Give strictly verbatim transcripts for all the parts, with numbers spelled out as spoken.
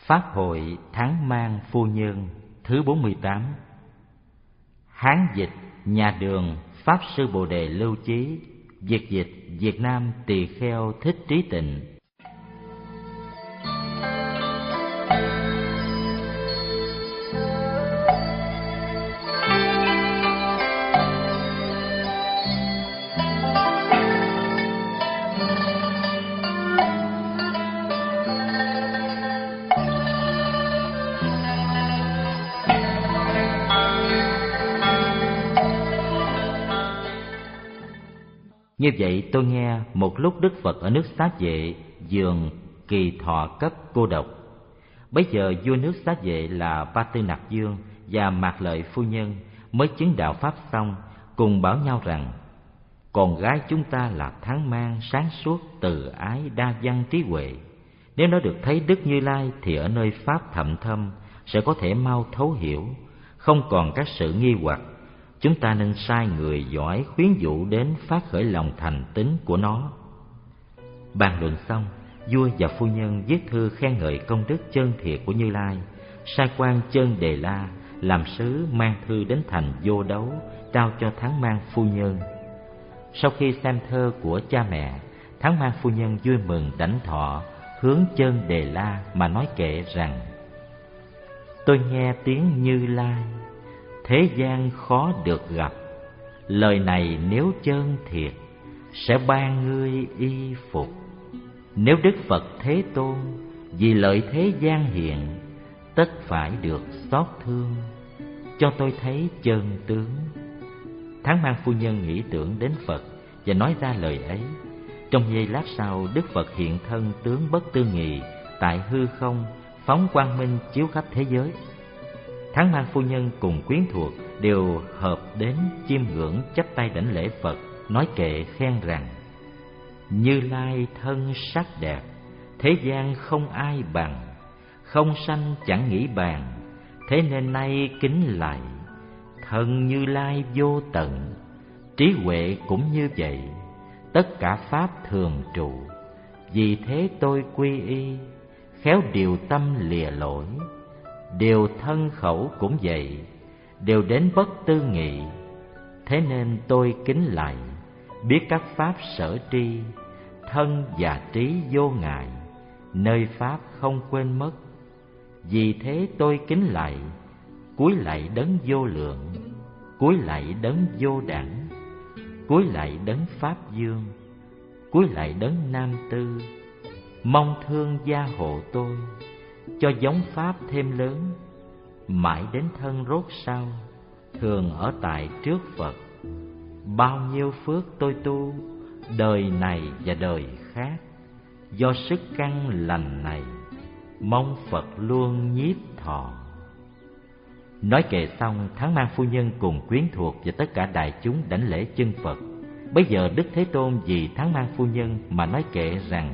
Pháp hội Tháng Mang Phu Nhân thứ bốn mươi tám. Hán dịch nhà Đường Pháp Sư Bồ Đề Lưu Chí, Việt dịch Việt Nam Tỳ Kheo Thích Trí Tịnh. Như vậy tôi nghe một lúc Đức Phật ở nước Xá Vệ giường kỳ thọ cấp cô độc. Bấy giờ vua nước Xá Vệ là Ba Tư Nặc Dương và Mạc Lợi phu nhân mới chứng đạo pháp xong, cùng bảo nhau rằng: con gái chúng ta là Tháng Mang, sáng suốt, từ ái, đa văn, trí huệ. Nếu nó được thấy Đức Như Lai thì ở nơi pháp thậm thâm sẽ có thể mau thấu hiểu, không còn các sự nghi hoặc. Chúng ta nên sai người giỏi khuyến dụ đến phát khởi lòng thành tín của nó. Bàn luận xong, vua và phu nhân viết thư khen ngợi công đức chân thiệt của Như Lai, sai quan Chân Đề La làm sứ mang thư đến thành Vô Đấu trao cho Tháng Mang phu nhân. Sau khi xem thơ của cha mẹ, Tháng Mang phu nhân vui mừng đảnh thọ, hướng Chân Đề La mà nói kệ rằng: tôi nghe tiếng Như Lai, thế gian khó được gặp. Lời này nếu chân thiệt, sẽ ban ngươi y phục. Nếu Đức Phật Thế Tôn vì lợi thế gian hiện, tất phải được xót thương, cho tôi thấy chân tướng. Tháng Mang phu nhân nghĩ tưởng đến Phật và nói ra lời ấy. Trong giây lát sau, Đức Phật hiện thân tướng bất tư nghị tại hư không, phóng quang minh chiếu khắp thế giới. Tháng Mang phu nhân cùng quyến thuộc đều hợp đến chiêm ngưỡng chắp tay đảnh lễ Phật, nói kệ khen rằng: Như Lai thân sắc đẹp, thế gian không ai bằng. Không sanh chẳng nghĩ bàn, thế nên nay kính lạy. Thân Như Lai vô tận, trí huệ cũng như vậy. Tất cả pháp thường trụ, vì thế tôi quy y. Khéo điều tâm lìa lỗi, đều thân khẩu cũng vậy, đều đến bất tư nghị. Thế nên tôi kính lạy, biết các pháp sở tri. Thân và trí vô ngại, nơi pháp không quên mất. Vì thế tôi kính lạy, cúi lạy đấng vô lượng, cúi lạy đấng vô đẳng, cúi lạy đấng pháp dương, cúi lạy đấng nam tư. Mong thương gia hộ tôi, cho giống pháp thêm lớn. Mãi đến thân rốt sau, thường ở tại trước Phật. Bao nhiêu phước tôi tu, đời này và đời khác. Do sức căn lành này, mong Phật luôn nhiếp thọ. Nói kệ xong, Tháng Mang phu nhân cùng quyến thuộc và tất cả đại chúng đảnh lễ chân Phật. Bấy giờ Đức Thế Tôn vì Tháng Mang phu nhân mà nói kệ rằng: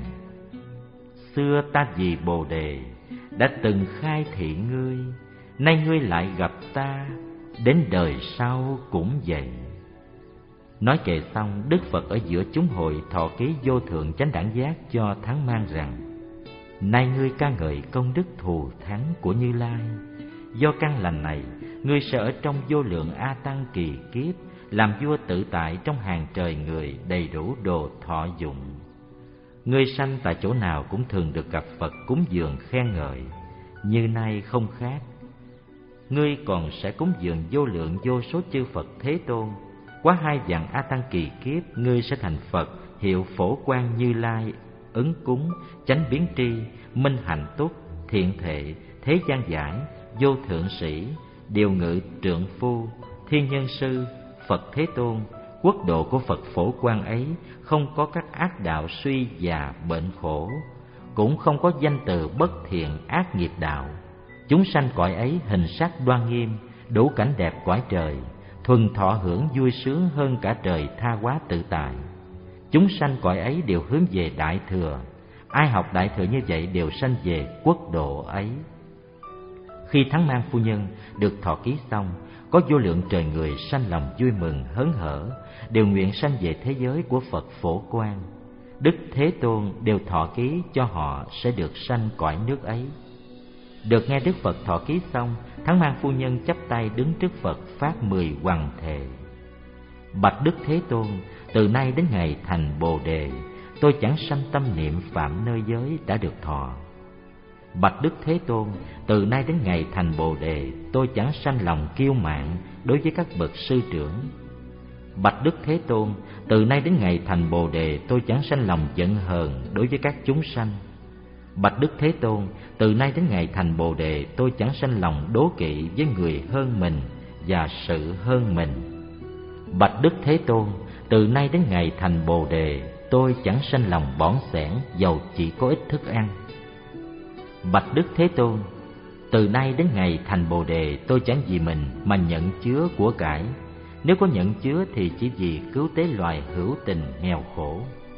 xưa ta vì Bồ Đề đã từng khai thị ngươi, nay ngươi lại gặp ta, đến đời sau cũng vậy. Nói kệ xong, Đức Phật ở giữa chúng hội thọ ký vô thượng chánh đẳng giác cho Tháng Mang rằng: nay ngươi ca ngợi công đức thù thắng của Như Lai. Do căn lành này, ngươi sẽ ở trong vô lượng A Tăng kỳ kiếp, làm vua tự tại trong hàng trời người, đầy đủ đồ thọ dụng. Ngươi sanh tại chỗ nào cũng thường được gặp Phật cúng dường khen ngợi, như nay không khác. Ngươi còn sẽ cúng dường vô lượng vô số chư Phật Thế Tôn. Quá hai vạn A Tăng kỳ kiếp, ngươi sẽ thành Phật hiệu Phổ Quang Như Lai, ứng cúng, chánh biến tri, minh hạnh túc, thiện thệ, thế gian giải, vô thượng sĩ, điều ngự trượng phu, thiên nhân sư, Phật Thế Tôn. Quốc độ của Phật Phổ Quang ấy không có các ác đạo suy già bệnh khổ, cũng không có danh từ bất thiện ác nghiệp đạo. Chúng sanh cõi ấy hình sắc đoan nghiêm, đủ cảnh đẹp cõi trời, thuần thọ hưởng vui sướng hơn cả trời tha hóa tự tại. Chúng sanh cõi ấy đều hướng về Đại Thừa, ai học Đại Thừa như vậy đều sanh về quốc độ ấy. Khi Tháng Mang phu nhân được thọ ký xong, có vô lượng trời người sanh lòng vui mừng hớn hở, đều nguyện sanh về thế giới của Phật Phổ Quang. Đức Thế Tôn đều thọ ký cho họ sẽ được sanh cõi nước ấy. Được nghe Đức Phật thọ ký xong, Thắng Mang phu nhân chắp tay đứng trước Phật phát mười hoằng thệ. Bạch Đức Thế Tôn, từ nay đến ngày thành Bồ Đề, tôi chẳng sanh tâm niệm phạm nơi giới đã được thọ. Bạch Đức Thế Tôn, từ nay đến ngày thành Bồ Đề, tôi chẳng sanh lòng kiêu mạn đối với các bậc sư trưởng. Bạch Đức Thế Tôn, từ nay đến ngày thành Bồ Đề, tôi chẳng sanh lòng giận hờn đối với các chúng sanh. Bạch Đức Thế Tôn, từ nay đến ngày thành Bồ Đề, tôi chẳng sanh lòng đố kỵ với người hơn mình và sự hơn mình. Bạch Đức Thế Tôn, từ nay đến ngày thành Bồ Đề, tôi chẳng sanh lòng bỏng sẻn dầu chỉ có ít thức ăn. Bạch Đức Thế Tôn, từ nay đến ngày thành Bồ Đề, tôi chẳng vì mình mà nhận chứa của cải. Nếu có nhận chứa thì chỉ vì cứu tế loài hữu tình nghèo khổ.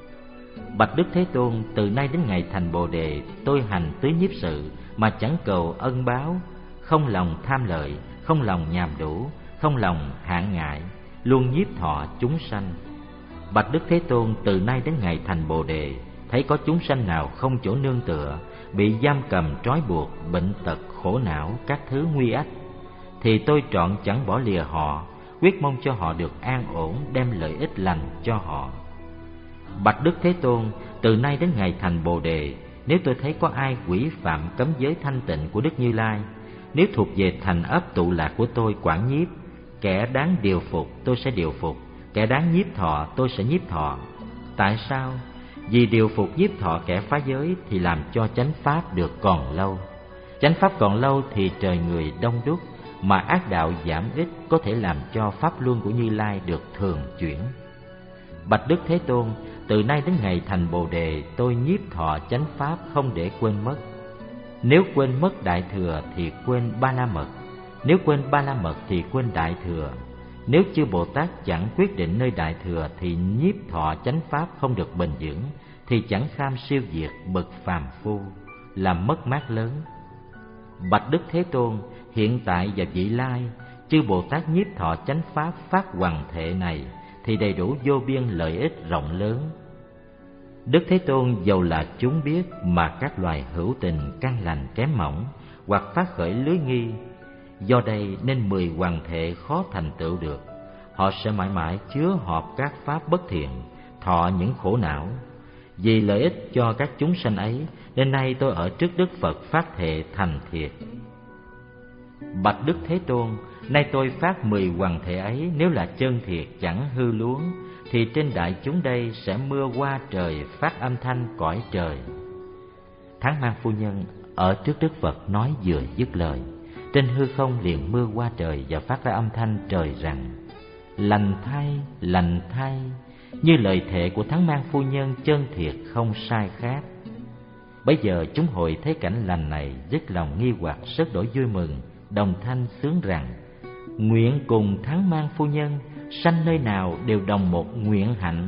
Bạch Đức Thế Tôn, từ nay đến ngày thành Bồ Đề, tôi hành tứ nhiếp sự mà chẳng cầu ân báo, không lòng tham lợi, không lòng nhàm đủ, không lòng hạn ngại, luôn nhiếp thọ chúng sanh. Bạch Đức Thế Tôn, từ nay đến ngày thành Bồ Đề, thấy có chúng sanh nào không chỗ nương tựa, bị giam cầm trói buộc, bệnh tật, khổ não, các thứ nguy ách, thì tôi trọn chẳng bỏ lìa họ, quyết mong cho họ được an ổn, đem lợi ích lành cho họ. Bạch Đức Thế Tôn, từ nay đến ngày thành Bồ Đề, nếu tôi thấy có ai quỷ phạm cấm giới thanh tịnh của Đức Như Lai, nếu thuộc về thành ấp tụ lạc của tôi quản nhiếp, kẻ đáng điều phục tôi sẽ điều phục, kẻ đáng nhiếp thọ tôi sẽ nhiếp thọ. Tại sao? Vì điều phục nhiếp thọ kẻ phá giới thì làm cho chánh pháp được còn lâu. Chánh pháp còn lâu thì trời người đông đúc, mà ác đạo giảm ít có thể làm cho pháp luân của Như Lai được thường chuyển. Bạch Đức Thế Tôn, từ nay đến ngày thành Bồ Đề, tôi nhiếp thọ chánh pháp không để quên mất. Nếu quên mất Đại Thừa thì quên Ba La Mật, nếu quên Ba La Mật thì quên Đại Thừa. Nếu chư Bồ Tát chẳng quyết định nơi Đại Thừa thì nhiếp thọ chánh pháp không được bền vững, thì chẳng kham siêu diệt bậc phàm phu, làm mất mát lớn. Bạch Đức Thế Tôn, hiện tại và vị lai, chư Bồ Tát nhiếp thọ chánh pháp phát hoằng thệ này thì đầy đủ vô biên lợi ích rộng lớn. Đức Thế Tôn, dầu là chúng biết mà các loài hữu tình căn lành kém mỏng, hoặc phát khởi lưới nghi, do đây nên mười hoằng thệ khó thành tựu được. Họ sẽ mãi mãi chứa họp các pháp bất thiện, thọ những khổ não. Vì lợi ích cho các chúng sanh ấy, nên nay tôi ở trước Đức Phật phát thệ thành thiệt. Bạch Đức Thế Tôn, nay tôi phát mười hoằng thệ ấy, nếu là chân thiệt chẳng hư luống, thì trên đại chúng đây sẽ mưa qua trời, phát âm thanh cõi trời. Thắng Mang phu nhân ở trước Đức Phật nói vừa dứt lời, trên hư không liền mưa qua trời và phát ra âm thanh trời rằng: lành thay, lành thay, như lời thệ của Thắng Mang phu nhân chân thiệt không sai khác. Bấy giờ chúng hội thấy cảnh lành này, dứt lòng nghi hoặc, rất đổi vui mừng, đồng thanh sướng rằng: nguyện cùng Thắng Mang phu nhân, sanh nơi nào đều đồng một nguyện hạnh.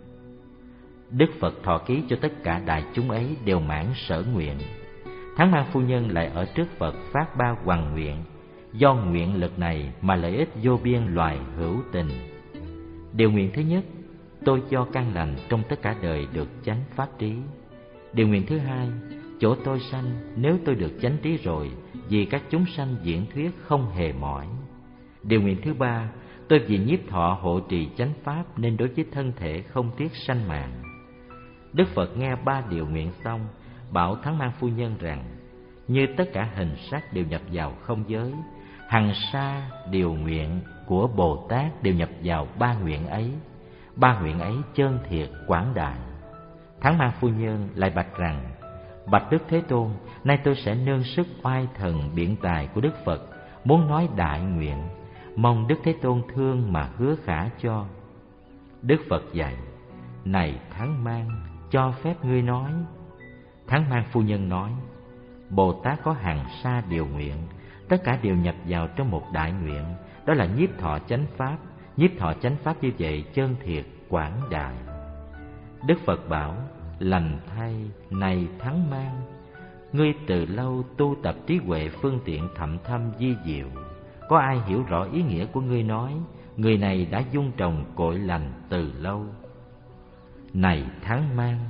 Đức Phật thọ ký cho tất cả đại chúng ấy đều mãn sở nguyện. Thắng Mang phu nhân lại ở trước Phật phát ba hoằng nguyện, do nguyện lực này mà lợi ích vô biên loài hữu tình. Điều nguyện thứ nhất, tôi cho căn lành trong tất cả đời được chánh pháp trí. Điều nguyện thứ hai, chỗ tôi sanh nếu tôi được chánh trí rồi, vì các chúng sanh diễn thuyết không hề mỏi. Điều nguyện thứ ba, tôi vì nhiếp thọ hộ trì chánh pháp nên đối với thân thể không tiếc sanh mạng. Đức Phật nghe ba điều nguyện xong, bảo Thắng Mang phu nhân rằng: như tất cả hình sắc đều nhập vào không giới, hằng sa điều nguyện của Bồ Tát đều nhập vào ba nguyện ấy. Ba nguyện ấy chân thiệt quảng đại. Thắng Mang phu nhân lại bạch rằng: bạch Đức Thế Tôn, nay tôi sẽ nương sức oai thần biện tài của Đức Phật, muốn nói đại nguyện, mong Đức Thế Tôn thương mà hứa khả cho. Đức Phật dạy: này Thắng Mang, cho phép ngươi nói. Thắng Mang phu nhân nói: Bồ Tát có hàng sa điều nguyện, tất cả đều nhập vào trong một đại nguyện, đó là nhiếp thọ chánh pháp. Nhiếp thọ chánh pháp như vậy chân thiệt quảng đại. Đức Phật bảo: lành thay, này Thắng Mang, ngươi từ lâu tu tập trí huệ phương tiện thậm thâm vi diệu, có ai hiểu rõ ý nghĩa của ngươi nói, người này đã dung trồng cội lành từ lâu. Này Thắng Mang,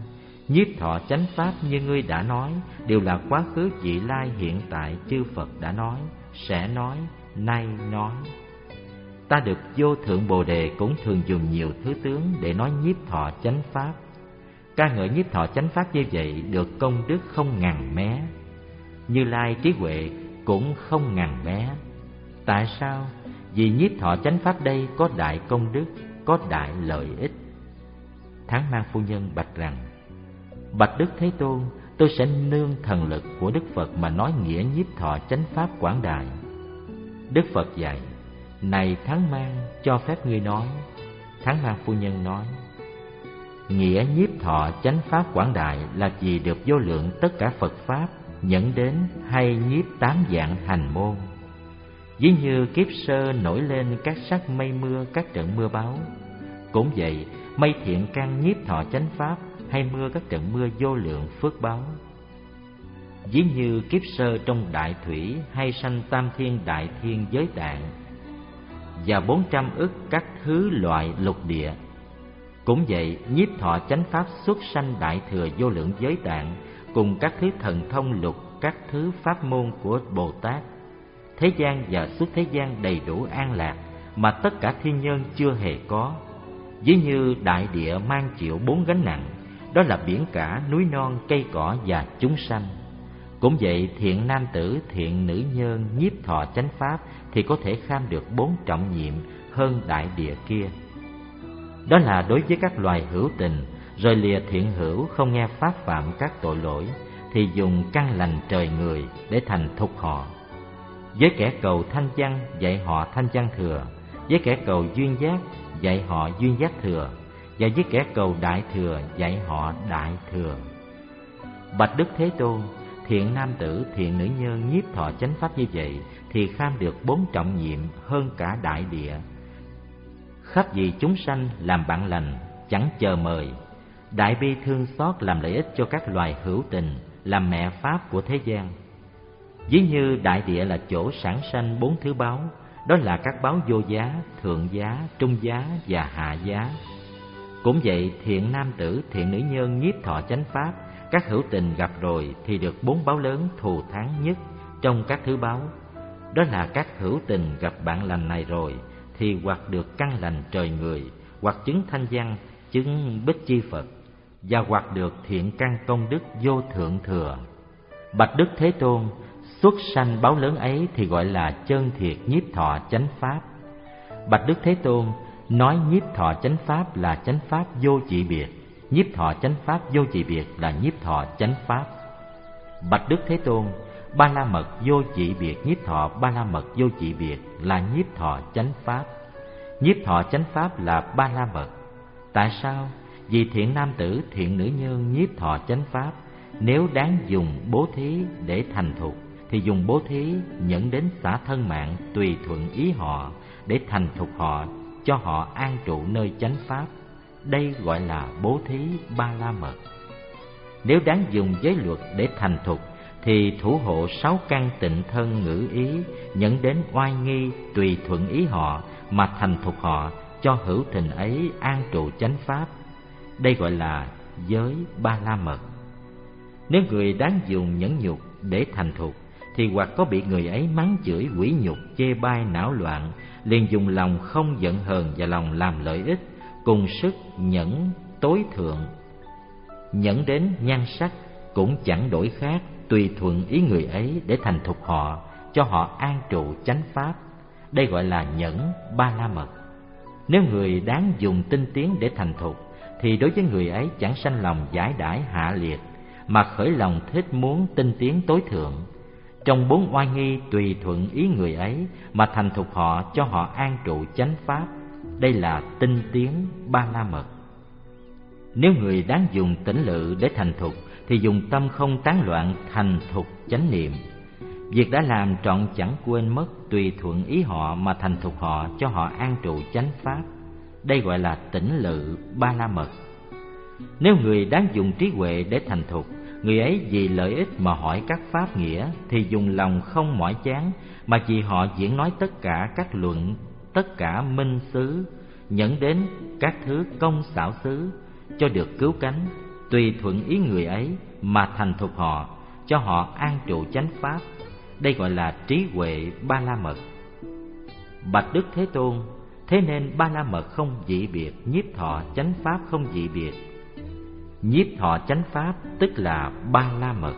Nhiếp thọ chánh pháp như ngươi đã nói đều là quá khứ vị lai hiện tại chư Phật đã nói, sẽ nói, nay nói. Ta được vô thượng Bồ Đề cũng thường dùng nhiều thứ tướng để nói nhiếp thọ chánh pháp. Ca ngợi nhiếp thọ chánh pháp như vậy được công đức không ngàn mé. Như Lai trí huệ cũng không ngàn mé. Tại sao? Vì nhiếp thọ chánh pháp đây có đại công đức, có đại lợi ích. Thắng Mang Phu Nhân bạch rằng: Bạch Đức Thế Tôn, tôi sẽ nương thần lực của Đức Phật mà nói nghĩa nhiếp thọ chánh pháp quảng đại. Đức Phật dạy: Này Thắng Mang, cho phép ngươi nói. Thắng Mang Phu Nhân nói: Nghĩa nhiếp thọ chánh pháp quảng đại là vì được vô lượng tất cả Phật pháp nhẫn đến hay nhiếp tám dạng hành môn. Ví như kiếp sơ nổi lên các sắc mây mưa, các trận mưa bão. Cũng vậy, mây thiện căn nhiếp thọ chánh pháp hay mưa các trận mưa vô lượng phước báu. Ví như kiếp sơ trong đại thủy hay sanh tam thiên đại thiên giới tạng và bốn trăm ức các thứ loại lục địa. Cũng vậy, nhiếp thọ chánh pháp xuất sanh đại thừa vô lượng giới tạng cùng các thứ thần thông lục, các thứ pháp môn của Bồ Tát. Thế gian và suốt thế gian đầy đủ an lạc mà tất cả thiên nhân chưa hề có. Ví như đại địa mang chịu bốn gánh nặng, đó là biển cả, núi non, cây cỏ và chúng sanh. Cũng vậy, thiện nam tử, thiện nữ nhân nhiếp thọ chánh pháp thì có thể kham được bốn trọng nhiệm hơn đại địa kia. Đó là đối với các loài hữu tình, rồi lìa thiện hữu không nghe pháp phạm các tội lỗi, thì dùng căn lành trời người để thành thục họ. Với kẻ cầu thanh văn dạy họ thanh văn thừa, với kẻ cầu duyên giác dạy họ duyên giác thừa, và với kẻ cầu đại thừa dạy họ đại thừa. Bạch Đức Thế Tôn, thiện nam tử, thiện nữ nhân nhiếp thọ chánh pháp như vậy thì kham được bốn trọng nhiệm hơn cả đại địa. Khắp vì chúng sanh làm bạn lành, chẳng chờ mời. Đại bi thương xót làm lợi ích cho các loài hữu tình, làm mẹ pháp của thế gian. Ví như đại địa là chỗ sản sanh bốn thứ báu, đó là các báu vô giá, thượng giá, trung giá và hạ giá. Cũng vậy, thiện nam tử, thiện nữ nhân nhiếp thọ chánh pháp, các hữu tình gặp rồi thì được bốn báu lớn thù thắng nhất trong các thứ báu. Đó là các hữu tình gặp bạn lành này rồi thì hoặc được căn lành trời người, hoặc chứng thanh văn, chứng bích chi Phật, và hoặc được thiện căn công đức vô thượng thừa. Bạch Đức Thế Tôn, xuất sanh báu lớn ấy thì gọi là chân thiệt nhiếp thọ chánh pháp. Bạch Đức Thế Tôn, nói nhiếp thọ chánh pháp là chánh pháp vô trị biệt, nhiếp thọ chánh pháp vô trị biệt là nhiếp thọ chánh pháp. Bạch Đức Thế Tôn, ba la mật vô trị biệt nhiếp thọ ba la mật vô trị biệt là nhiếp thọ chánh pháp. Nhiếp thọ chánh pháp là ba la mật. Tại sao? Vì thiện nam tử, thiện nữ nhân nhiếp thọ chánh pháp, nếu đáng dùng bố thí để thành thục thì dùng bố thí nhẫn đến xả thân mạng tùy thuận ý họ để thành thục họ, cho họ an trụ nơi chánh pháp. Đây gọi là bố thí ba la mật. Nếu đáng dùng giới luật để thành thục thì thủ hộ sáu căn tịnh thân ngữ ý, nhẫn đến oai nghi tùy thuận ý họ mà thành thục họ, cho hữu tình ấy an trụ chánh pháp. Đây gọi là giới ba la mật. Nếu người đáng dùng nhẫn nhục để thành thục thì hoặc có bị người ấy mắng chửi, quỷ nhục, chê bai, não loạn, liền dùng lòng không giận hờn và lòng làm lợi ích, cùng sức nhẫn tối thượng. Nhẫn đến nhan sắc cũng chẳng đổi khác, tùy thuận ý người ấy để thành thục họ, cho họ an trụ chánh pháp. Đây gọi là nhẫn ba la mật. Nếu người đáng dùng tinh tiến để thành thục thì đối với người ấy chẳng sanh lòng giải đãi hạ liệt, mà khởi lòng thích muốn tinh tiến tối thượng. Trong bốn oai nghi tùy thuận ý người ấy mà thành thục họ, cho họ an trụ chánh pháp. Đây là tinh tiến ba la mật. Nếu người đáng dùng tĩnh lự để thành thục thì dùng tâm không tán loạn thành thục chánh niệm. Việc đã làm trọn chẳng quên mất, tùy thuận ý họ mà thành thục họ, cho họ an trụ chánh pháp. Đây gọi là tĩnh lự ba la mật. Nếu người đáng dùng trí huệ để thành thục, người ấy vì lợi ích mà hỏi các pháp nghĩa thì dùng lòng không mỏi chán, mà vì họ diễn nói tất cả các luận, tất cả minh xứ, nhẫn đến các thứ công xảo xứ, cho được cứu cánh. tùy thuận ý người ấy mà thành thục họ, cho họ an trụ chánh pháp. Đây gọi là trí huệ Ba La Mật. Bạch Đức Thế Tôn, thế nên Ba La Mật không dị biệt, nhiếp thọ chánh pháp không dị biệt. Nhiếp thọ chánh pháp tức là Ba La Mật.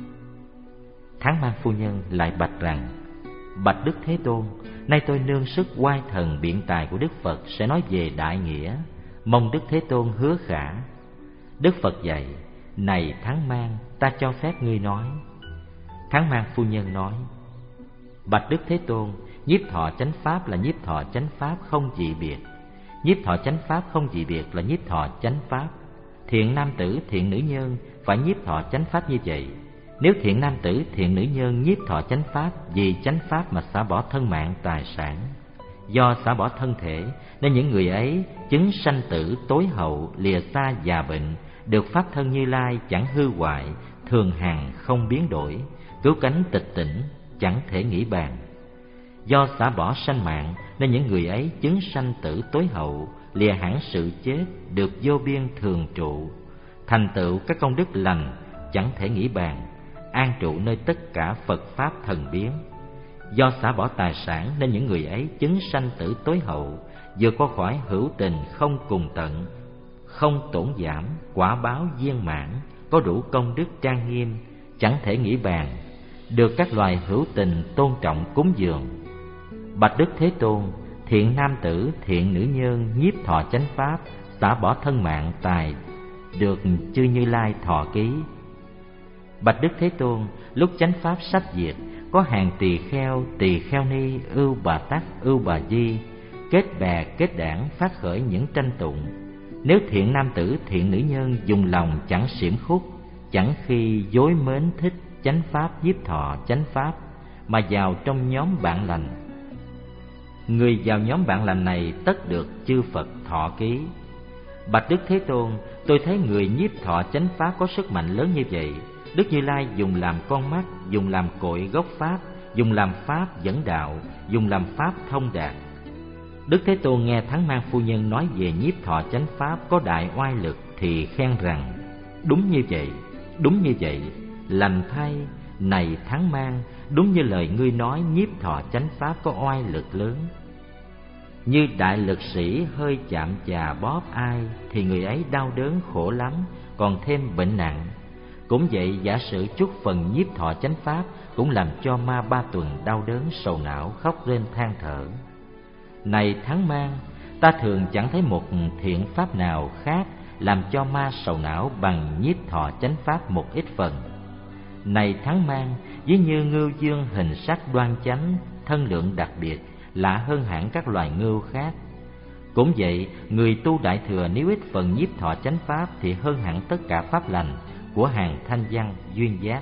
Tháng Mang phu nhân lại bạch rằng: Bạch Đức Thế Tôn, nay tôi nương sức oai thần biện tài của Đức Phật sẽ nói về đại nghĩa, mong Đức Thế Tôn hứa khả. Đức Phật dạy: Này Tháng Mang, ta cho phép ngươi nói. Tháng Mang phu nhân nói: Bạch Đức Thế Tôn, nhiếp thọ chánh pháp là nhiếp thọ chánh pháp không dị biệt. Nhiếp thọ chánh pháp không dị biệt là nhiếp thọ chánh pháp. Thiện nam tử, thiện nữ nhân phải nhiếp thọ chánh pháp như vậy. Nếu thiện nam tử, thiện nữ nhân nhiếp thọ chánh pháp vì chánh pháp mà xả bỏ thân mạng tài sản, do xả bỏ thân thể nên những người ấy chứng sanh tử tối hậu, lìa xa già bệnh, được pháp thân Như Lai chẳng hư hoại, thường hằng không biến đổi, cứu cánh tịch tỉnh, chẳng thể nghĩ bàn. Do xả bỏ sanh mạng nên những người ấy chứng sanh tử tối hậu, lìa hẳn sự chết, được vô biên thường trụ, thành tựu các công đức lành chẳng thể nghĩ bàn, an trụ nơi tất cả Phật pháp thần biến. Do xả bỏ tài sản nên những người ấy chứng sanh tử tối hậu, vượt qua khỏi hữu tình không cùng tận, không tổn giảm, quả báo viên mãn, có đủ công đức trang nghiêm, chẳng thể nghĩ bàn, được các loài hữu tình tôn trọng cúng dường. Bạch Đức Thế Tôn, thiện nam tử, thiện nữ nhân nhiếp thọ chánh pháp, xả bỏ thân mạng tài, được chư Như Lai thọ ký. Bạch Đức Thế Tôn, lúc chánh pháp sắp diệt, có hàng tỳ kheo, tỳ kheo ni, ưu bà tắc, ưu bà di, kết bè kết đảng phát khởi những tranh tụng. Nếu thiện nam tử, thiện nữ nhân dùng lòng chẳng xiểm khúc, chẳng khi dối mến thích chánh pháp nhiếp thọ chánh pháp, mà vào trong nhóm bạn lành, người vào nhóm bạn lành này tất được chư Phật thọ ký. Bạch Đức Thế Tôn, tôi thấy người nhiếp thọ chánh pháp có sức mạnh lớn như vậy. Đức Như Lai dùng làm con mắt, dùng làm cội gốc pháp, dùng làm pháp dẫn đạo, dùng làm pháp thông đạt. Đức Thế Tôn nghe Tháng Mang phu nhân nói về nhiếp thọ chánh pháp có đại oai lực thì khen rằng: Đúng như vậy, đúng như vậy, lành thay, này Tháng Mang, đúng như lời ngươi nói, nhiếp thọ chánh pháp có oai lực lớn. Như đại lực sĩ hơi chạm chà bóp ai thì người ấy đau đớn khổ lắm, còn thêm bệnh nặng. Cũng vậy, giả sử chút phần nhiếp thọ chánh pháp cũng làm cho ma ba tuần đau đớn sầu não, khóc rên than thở. Này Tháng Mang, ta thường chẳng thấy một thiện pháp nào khác làm cho ma sầu não bằng nhiếp thọ chánh pháp một ít phần. Này Tháng Mang, ví như ngưu dương hình sắc đoan chánh, thân lượng đặc biệt, lạ hơn hẳn các loài ngưu khác. Cũng vậy, người tu đại thừa nếu ít phần nhiếp thọ chánh pháp thì hơn hẳn tất cả pháp lành của hàng thanh văn duyên giác.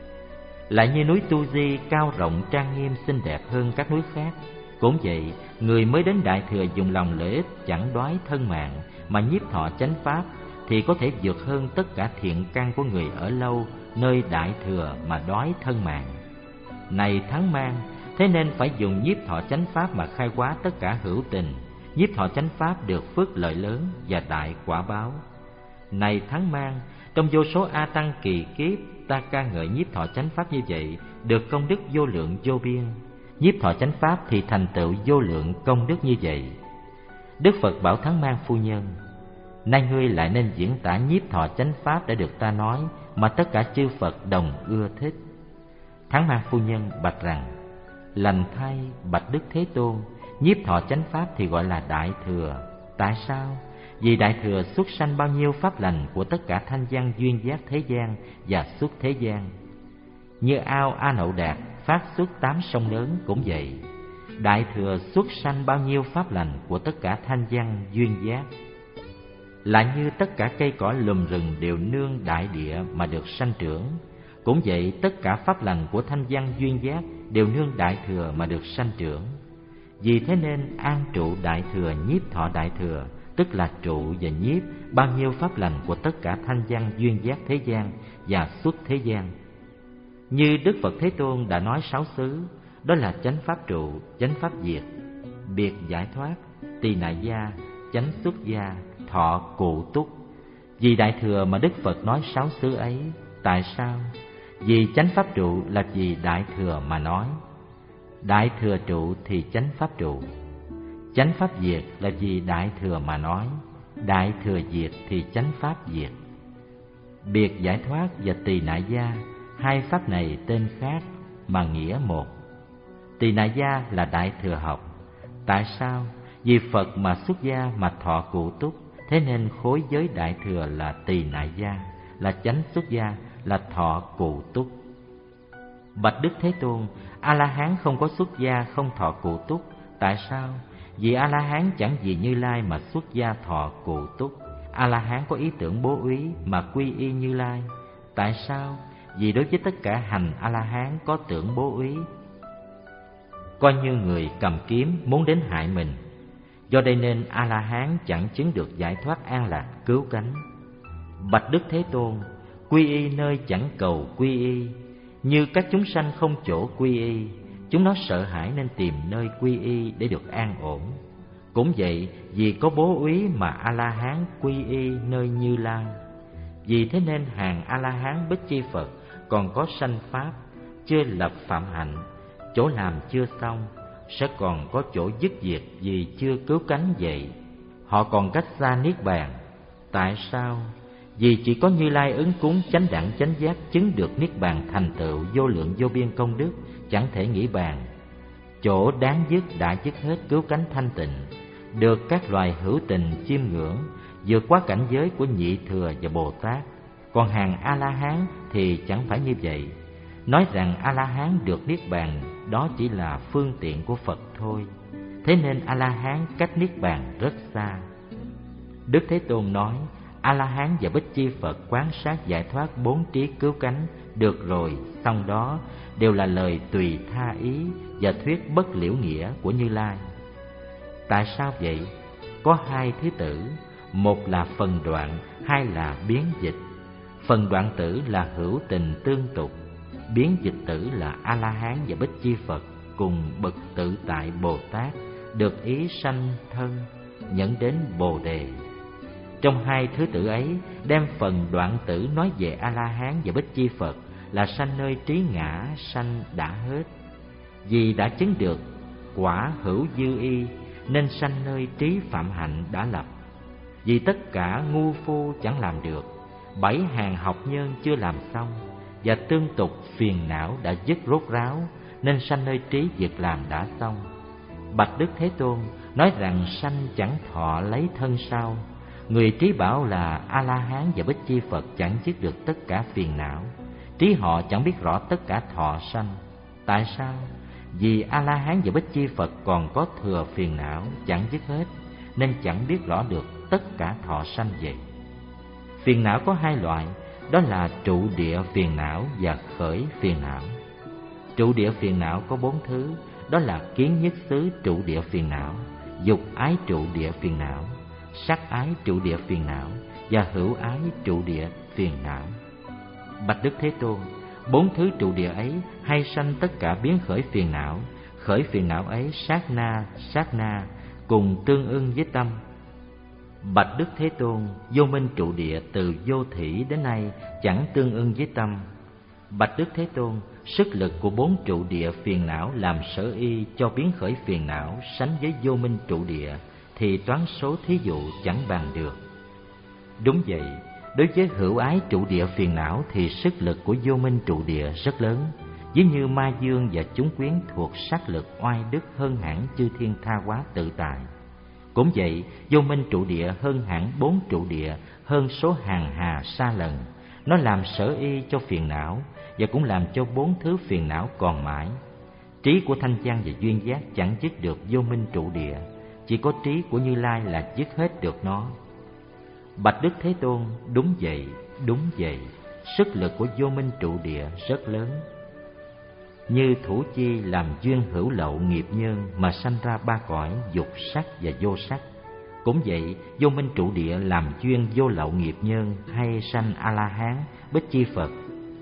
Lại như núi Tu Di cao rộng trang nghiêm xinh đẹp hơn các núi khác. Cũng vậy, người mới đến đại thừa dùng lòng lợi ích chẳng đoái thân mạng mà nhiếp thọ chánh pháp thì có thể vượt hơn tất cả thiện căn của người ở lâu nơi đại thừa mà đoái thân mạng. Này Tháng Mang, thế nên phải dùng nhiếp thọ chánh pháp mà khai hóa tất cả hữu tình. Nhiếp thọ chánh pháp được phước lợi lớn và đại quả báo. Này Tháng Mang, trong vô số A Tăng kỳ kiếp, ta ca ngợi nhiếp thọ chánh pháp như vậy, được công đức vô lượng vô biên. Nhiếp thọ chánh pháp thì thành tựu vô lượng công đức như vậy. Đức Phật bảo Tháng Mang phu nhân: Nay ngươi lại nên diễn tả nhiếp thọ chánh pháp đã được ta nói, mà tất cả chư Phật đồng ưa thích. Tháng Mang phu nhân bạch rằng: Lành thay, Bạch Đức Thế Tôn, nhiếp thọ chánh pháp thì gọi là đại thừa. Tại sao? Vì đại thừa xuất sanh bao nhiêu pháp lành của tất cả thanh văn duyên giác thế gian và xuất thế gian. Như ao A Nậu Đạt phát xuất tám sông lớn cũng vậy. Đại thừa xuất sanh bao nhiêu pháp lành của tất cả thanh văn duyên giác. Lại như tất cả cây cỏ lùm rừng đều nương đại địa mà được sanh trưởng. Cũng vậy, tất cả pháp lành của thanh văn duyên giác đều nương đại thừa mà được sanh trưởng. Vì thế nên an trụ đại thừa, nhiếp thọ đại thừa, tức là trụ và nhiếp bao nhiêu pháp lành của tất cả thanh văn duyên giác thế gian và xuất thế gian. Như Đức Phật Thế Tôn đã nói sáu xứ, đó là chánh pháp trụ, chánh pháp diệt, biệt giải thoát, tỳ nại gia, chánh xuất gia, thọ cụ túc, Vì Đại Thừa mà Đức Phật nói sáu xứ ấy. Tại sao? Vì chánh pháp trụ là vì Đại Thừa mà nói. Đại Thừa trụ thì chánh pháp trụ. Chánh pháp diệt là vì Đại Thừa mà nói. Đại Thừa diệt thì chánh pháp diệt. Biệt giải thoát và tỳ nại gia, hai pháp này tên khác mà nghĩa một. Tỳ nại gia là Đại Thừa học. Tại sao? Vì Phật mà xuất gia mà thọ cụ túc, thế nên khối giới Đại Thừa là tỳ nại gia, là chánh xuất gia, là thọ cụ túc. Bạch Đức Thế Tôn, A-la-hán không có xuất gia, không thọ cụ túc. Tại sao? Vì A-la-hán chẳng vì Như Lai mà xuất gia thọ cụ túc. A-la-hán có ý tưởng bố úy mà quy y Như Lai. Tại sao? Vì đối với tất cả hành A-la-hán có tưởng bố úy, coi như người cầm kiếm muốn đến hại mình. Do đây nên A-la-hán chẳng chứng được giải thoát an lạc cứu cánh. Bạch Đức Thế Tôn, quy y nơi chẳng cầu quy y. Như các chúng sanh không chỗ quy y, chúng nó sợ hãi nên tìm nơi quy y để được an ổn. Cũng vậy, vì có bố úy mà A-la-hán quy y nơi Như Lai. Vì thế nên hàng A-la-hán Bích Chi Phật còn có sanh pháp, chưa lập phạm hạnh, chỗ làm chưa xong, sẽ còn có chỗ dứt diệt vì chưa cứu cánh vậy. Họ còn cách xa Niết Bàn. Tại sao? Vì chỉ có Như Lai ứng cúng chánh đẳng chánh giác chứng được Niết Bàn thành tựu vô lượng vô biên công đức, chẳng thể nghĩ bàn. Chỗ đáng dứt đã dứt hết cứu cánh thanh tịnh, được các loài hữu tình chiêm ngưỡng, vượt qua cảnh giới của Nhị Thừa và Bồ Tát. Còn hàng A-la-hán thì chẳng phải như vậy. Nói rằng A-la-hán được Niết Bàn đó chỉ là phương tiện của Phật thôi. Thế nên A-la-hán cách Niết Bàn rất xa. Đức Thế Tôn nói, A-la-hán và Bích Chi Phật quán sát giải thoát bốn trí cứu cánh được rồi, xong đó đều là lời tùy tha ý và thuyết bất liễu nghĩa của Như Lai. Tại sao vậy? Có hai thứ tử, một là phần đoạn, hai là biến dịch. Phần đoạn tử là hữu tình tương tục, biến dịch tử là A-la-hán và Bích Chi Phật cùng bậc tự tại Bồ Tát, được ý sanh thân, nhẫn đến Bồ Đề. Trong hai thứ tử ấy, đem phần đoạn tử nói về A-la-hán và Bích Chi Phật là sanh nơi trí ngã sanh đã hết. Vì đã chứng được quả hữu dư y nên sanh nơi trí phạm hạnh đã lập. Vì tất cả ngu phu chẳng làm được, bảy hàng học nhân chưa làm xong, và tương tục phiền não đã dứt rốt ráo, nên sanh nơi trí việc làm đã xong. Bạch Đức Thế Tôn, nói rằng sanh chẳng thọ lấy thân sau. Người trí bảo là A-la-hán và Bích Chi Phật chẳng dứt được tất cả phiền não, trí họ chẳng biết rõ tất cả thọ sanh. Tại sao? Vì A-la-hán và Bích Chi Phật còn có thừa phiền não chẳng dứt hết, nên chẳng biết rõ được tất cả thọ sanh vậy. Phiền não có hai loại, đó là trụ địa phiền não và khởi phiền não. Trụ địa phiền não có bốn thứ, đó là kiến nhất xứ trụ địa phiền não, dục ái trụ địa phiền não, sắc ái trụ địa phiền não và hữu ái trụ địa phiền não. Bạch Đức Thế Tôn, bốn thứ trụ địa ấy hay sanh tất cả biến khởi phiền não. Khởi phiền não ấy sát na sát na cùng tương ưng với tâm. Bạch Đức Thế Tôn, vô minh trụ địa từ vô thỉ đến nay chẳng tương ưng với tâm. Bạch Đức Thế Tôn, sức lực của bốn trụ địa phiền não làm sở y cho biến khởi phiền não sánh với vô minh trụ địa thì toán số thí dụ chẳng bàn được. Đúng vậy, đối với hữu ái trụ địa phiền não thì sức lực của vô minh trụ địa rất lớn, ví như ma dương và chúng quyến thuộc sát lực oai đức hơn hẳn chư thiên tha hóa tự tại. Cũng vậy, vô minh trụ địa hơn hẳn bốn trụ địa, hơn số hàng hà sa lần. Nó làm sở y cho phiền não và cũng làm cho bốn thứ phiền não còn mãi. Trí của thanh văn và duyên giác chẳng dứt được vô minh trụ địa, chỉ có trí của Như Lai là dứt hết được nó. Bạch Đức Thế Tôn, đúng vậy, đúng vậy, sức lực của vô minh trụ địa rất lớn. Như thủ chi làm duyên hữu lậu nghiệp nhân mà sanh ra ba cõi dục sắc và vô sắc. Cũng vậy, vô minh trụ địa làm duyên vô lậu nghiệp nhân hay sanh A-la-hán, Bích Chi Phật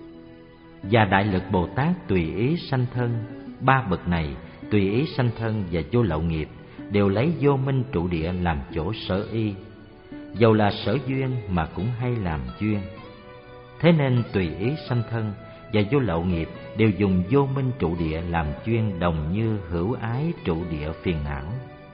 và Đại Lực Bồ Tát tùy ý sanh thân. Ba bậc này tùy ý sanh thân và vô lậu nghiệp đều lấy vô minh trụ địa làm chỗ sở y. dầu là sở duyên mà cũng hay làm duyên. Thế nên tùy ý sanh thân và vô lậu nghiệp đều dùng vô minh trụ địa làm chuyên, đồng như hữu ái trụ địa phiền não.